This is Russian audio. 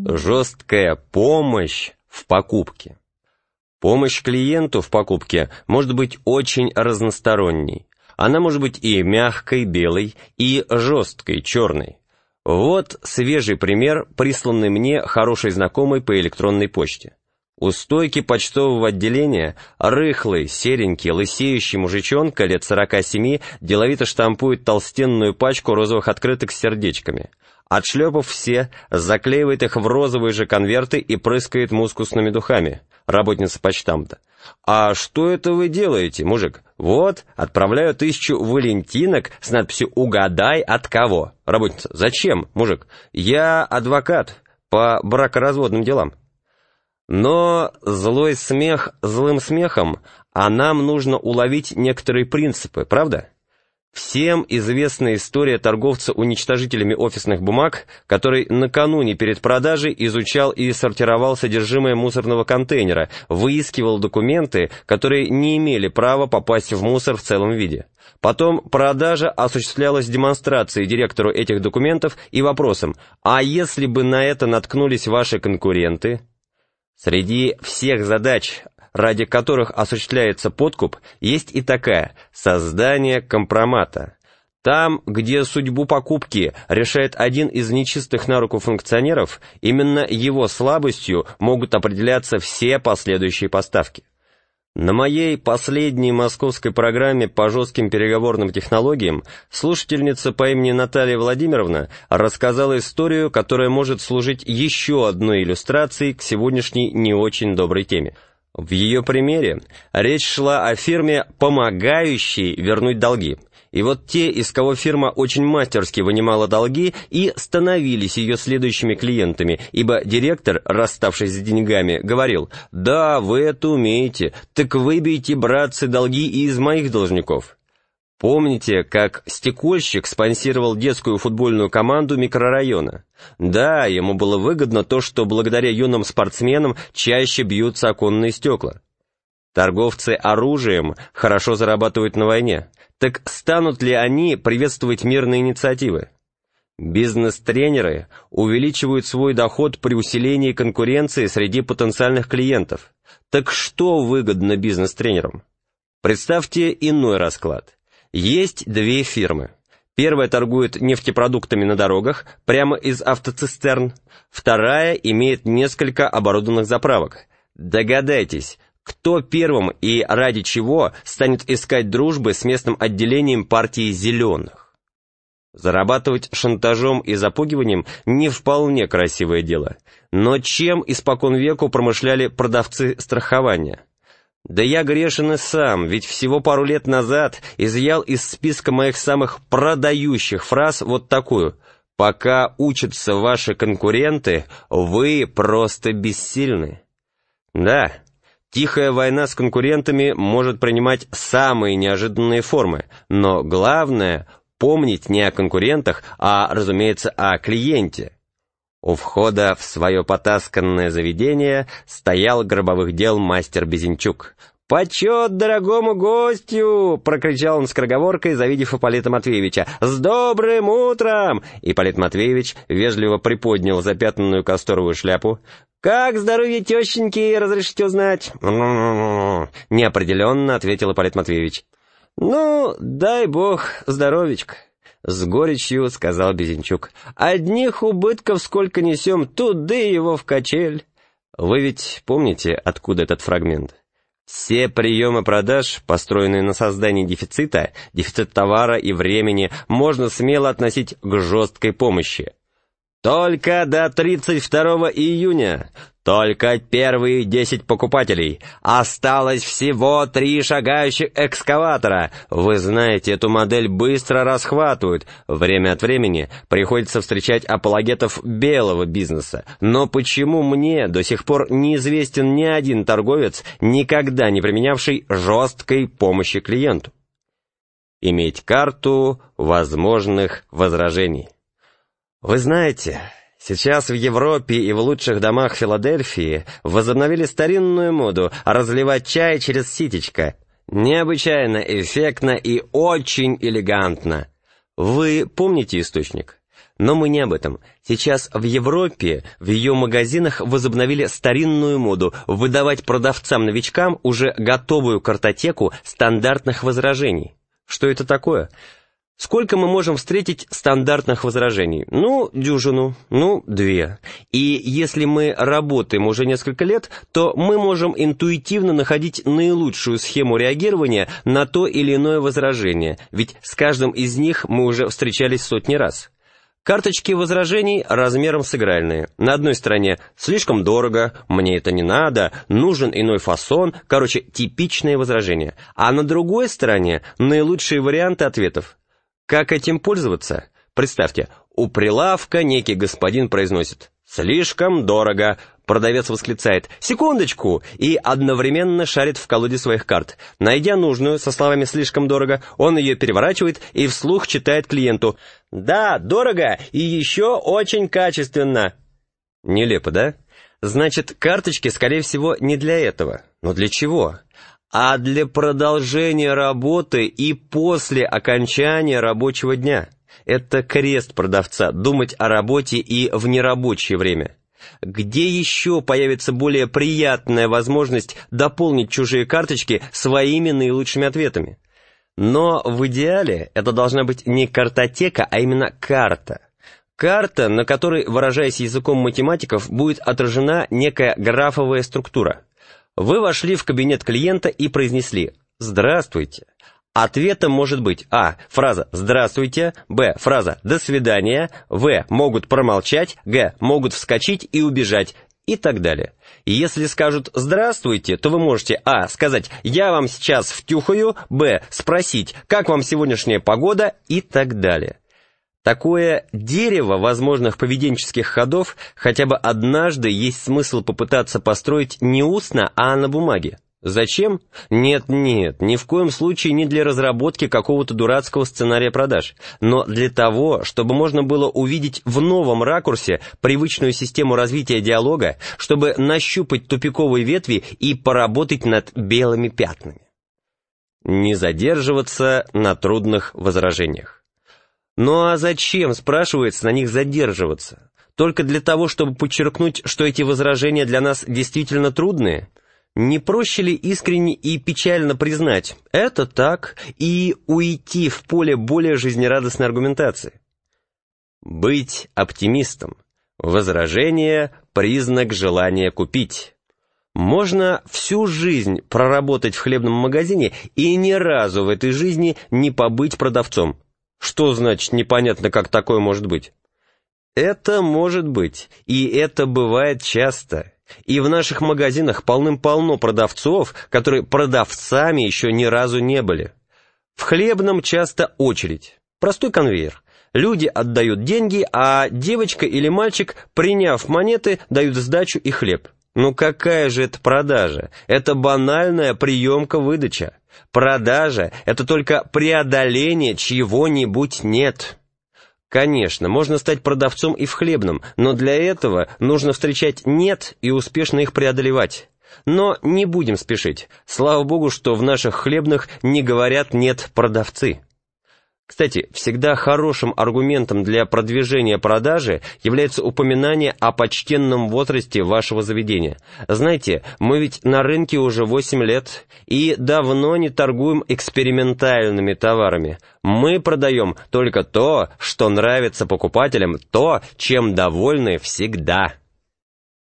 Жесткая помощь в покупке. Помощь клиенту в покупке может быть очень разносторонней. Она может быть и мягкой, белой, и жесткой, черной. Вот свежий пример, присланный мне хорошей знакомой по электронной почте. У стойки почтового отделения рыхлый, серенький, лысеющий мужичонка лет 47 деловито штампует толстенную пачку розовых открыток с сердечками. Отшлепав все, заклеивает их в розовые же конверты и прыскает мускусными духами. Работница почтамта. «А что это вы делаете, мужик?» «Вот, отправляю 1000 валентинок с надписью «Угадай от кого». Работница. «Зачем, мужик?» «Я адвокат по бракоразводным делам». Но злой смех злым смехом, а нам нужно уловить некоторые принципы, правда? Всем известна история торговца уничтожителями офисных бумаг, который накануне перед продажей изучал и сортировал содержимое мусорного контейнера, выискивал документы, которые не имели права попасть в мусор в целом виде. Потом продажа осуществлялась демонстрацией директору этих документов и вопросом: «А если бы на это наткнулись ваши конкуренты?» Среди всех задач, ради которых осуществляется подкуп, есть и такая – создание компромата. Там, где судьбу покупки решает один из нечистых на руку функционеров, именно его слабостью могут определяться все последующие поставки. На моей последней московской программе по жестким переговорным технологиям слушательница по имени Наталья Владимировна рассказала историю, которая может служить еще одной иллюстрацией к сегодняшней не очень доброй теме. В ее примере речь шла о фирме, помогающей вернуть долги. И вот те, из кого фирма очень мастерски вынимала долги, и становились ее следующими клиентами, ибо директор, расставшись с деньгами, говорил: «Да, вы это умеете, так выбейте, братцы, долги и из моих должников». Помните, как стекольщик спонсировал детскую футбольную команду микрорайона? Да, ему было выгодно то, что благодаря юным спортсменам чаще бьются оконные стекла. Торговцы оружием хорошо зарабатывают на войне. Так станут ли они приветствовать мирные инициативы? Бизнес-тренеры увеличивают свой доход при усилении конкуренции среди потенциальных клиентов. Так что выгодно бизнес-тренерам? Представьте иной расклад. Есть две фирмы. Первая торгует нефтепродуктами на дорогах, прямо из автоцистерн. Вторая имеет несколько оборудованных заправок. Догадайтесь, кто первым и ради чего станет искать дружбы с местным отделением партии «Зеленых»? Зарабатывать шантажом и запугиванием не вполне красивое дело. Но чем испокон веку промышляли продавцы страхования? Да я грешен и сам, ведь всего пару лет назад изъял из списка моих самых продающих фраз вот такую: «Пока учатся ваши конкуренты, вы просто бессильны». Да, тихая война с конкурентами может принимать самые неожиданные формы, но главное — помнить не о конкурентах, а, разумеется, о клиенте. У входа в свое потасканное заведение стоял гробовых дел мастер Безенчук. «Почет дорогому гостю!» — прокричал он скороговоркой, завидев Ипполита Матвеевича. «С добрым утром!» Ипполит Матвеевич вежливо приподнял запятнанную касторовую шляпу. «Как здоровье тещеньки, разрешите узнать?» «Неопределенно», — ответил Ипполит Матвеевич. «Ну, дай бог здоровечка», — с горечью сказал Безенчук. «Одних убытков сколько несем, туды его в качель». Вы ведь помните, откуда этот фрагмент? Все приемы продаж, построенные на создании дефицит товара и времени, можно смело относить к жесткой помощи. Только до 32 июня, только первые 10 покупателей, осталось всего 3 шагающих экскаватора. Вы знаете, эту модель быстро расхватывают. Время от времени приходится встречать апологетов белого бизнеса. Но почему мне до сих пор неизвестен ни один торговец, никогда не применявший жесткой помощи клиенту? Иметь карту возможных возражений. Вы знаете, сейчас в Европе и в лучших домах Филадельфии возобновили старинную моду разливать чай через ситечко. Необычайно эффектно и очень элегантно. Вы помните источник? Но мы не об этом. Сейчас в Европе, в ее магазинах возобновили старинную моду выдавать продавцам-новичкам уже готовую картотеку стандартных возражений. Что это такое? Сколько мы можем встретить стандартных возражений? Дюжину, 2. И если мы работаем уже несколько лет, то мы можем интуитивно находить наилучшую схему реагирования на то или иное возражение, ведь с каждым из них мы уже встречались сотни раз. Карточки возражений размером с игральные. На одной стороне «слишком дорого», «мне это не надо», «нужен иной фасон», типичные возражения. А на другой стороне наилучшие варианты ответов. Как этим пользоваться? Представьте, у прилавка некий господин произносит «слишком дорого», продавец восклицает «секундочку» и одновременно шарит в колоде своих карт. Найдя нужную со словами «слишком дорого», он ее переворачивает и вслух читает клиенту «да, дорого и еще очень качественно». Нелепо, да? Значит, карточки, скорее всего, не для этого. Но для чего? А для продолжения работы и после окончания рабочего дня. Это крест продавца — думать о работе и в нерабочее время. Где еще появится более приятная возможность дополнить чужие карточки своими наилучшими ответами? Но в идеале это должна быть не картотека, а именно карта. Карта, на которой, выражаясь языком математиков, будет отражена некая графовая структура. Вы вошли в кабинет клиента и произнесли «Здравствуйте». Ответом может быть а. фраза «Здравствуйте», б. фраза «До свидания», в. могут промолчать, г. могут вскочить и убежать и так далее. И если скажут «Здравствуйте», то вы можете а. сказать «Я вам сейчас втюхаю», б. спросить «Как вам сегодняшняя погода» и так далее. Такое дерево возможных поведенческих ходов хотя бы однажды есть смысл попытаться построить не устно, а на бумаге. Зачем? Нет, ни в коем случае не для разработки какого-то дурацкого сценария продаж, но для того, чтобы можно было увидеть в новом ракурсе привычную систему развития диалога, чтобы нащупать тупиковые ветви и поработать над белыми пятнами. Не задерживаться на трудных возражениях. Ну а зачем, спрашивается, на них задерживаться? Только для того, чтобы подчеркнуть, что эти возражения для нас действительно трудные? Не проще ли искренне и печально признать «это так» и уйти в поле более жизнерадостной аргументации? Быть оптимистом. Возражение – признак желания купить. Можно всю жизнь проработать в хлебном магазине и ни разу в этой жизни не побыть продавцом. Что значит непонятно, как такое может быть? Это может быть, и это бывает часто. И в наших магазинах полным-полно продавцов, которые продавцами еще ни разу не были. В хлебном часто очередь. Простой конвейер. Люди отдают деньги, а девочка или мальчик, приняв монеты, дают сдачу и хлеб. Ну какая же это продажа? Это банальная приемка-выдача. Продажа – это только преодоление чего-нибудь нет. Конечно, можно стать продавцом и в хлебном, но для этого нужно встречать «нет» и успешно их преодолевать. Но не будем спешить. Слава богу, что в наших хлебных не говорят «нет» продавцы. Кстати, всегда хорошим аргументом для продвижения продажи является упоминание о почтенном возрасте вашего заведения. Знаете, мы ведь на рынке уже 8 лет и давно не торгуем экспериментальными товарами. Мы продаем только то, что нравится покупателям, то, чем довольны всегда.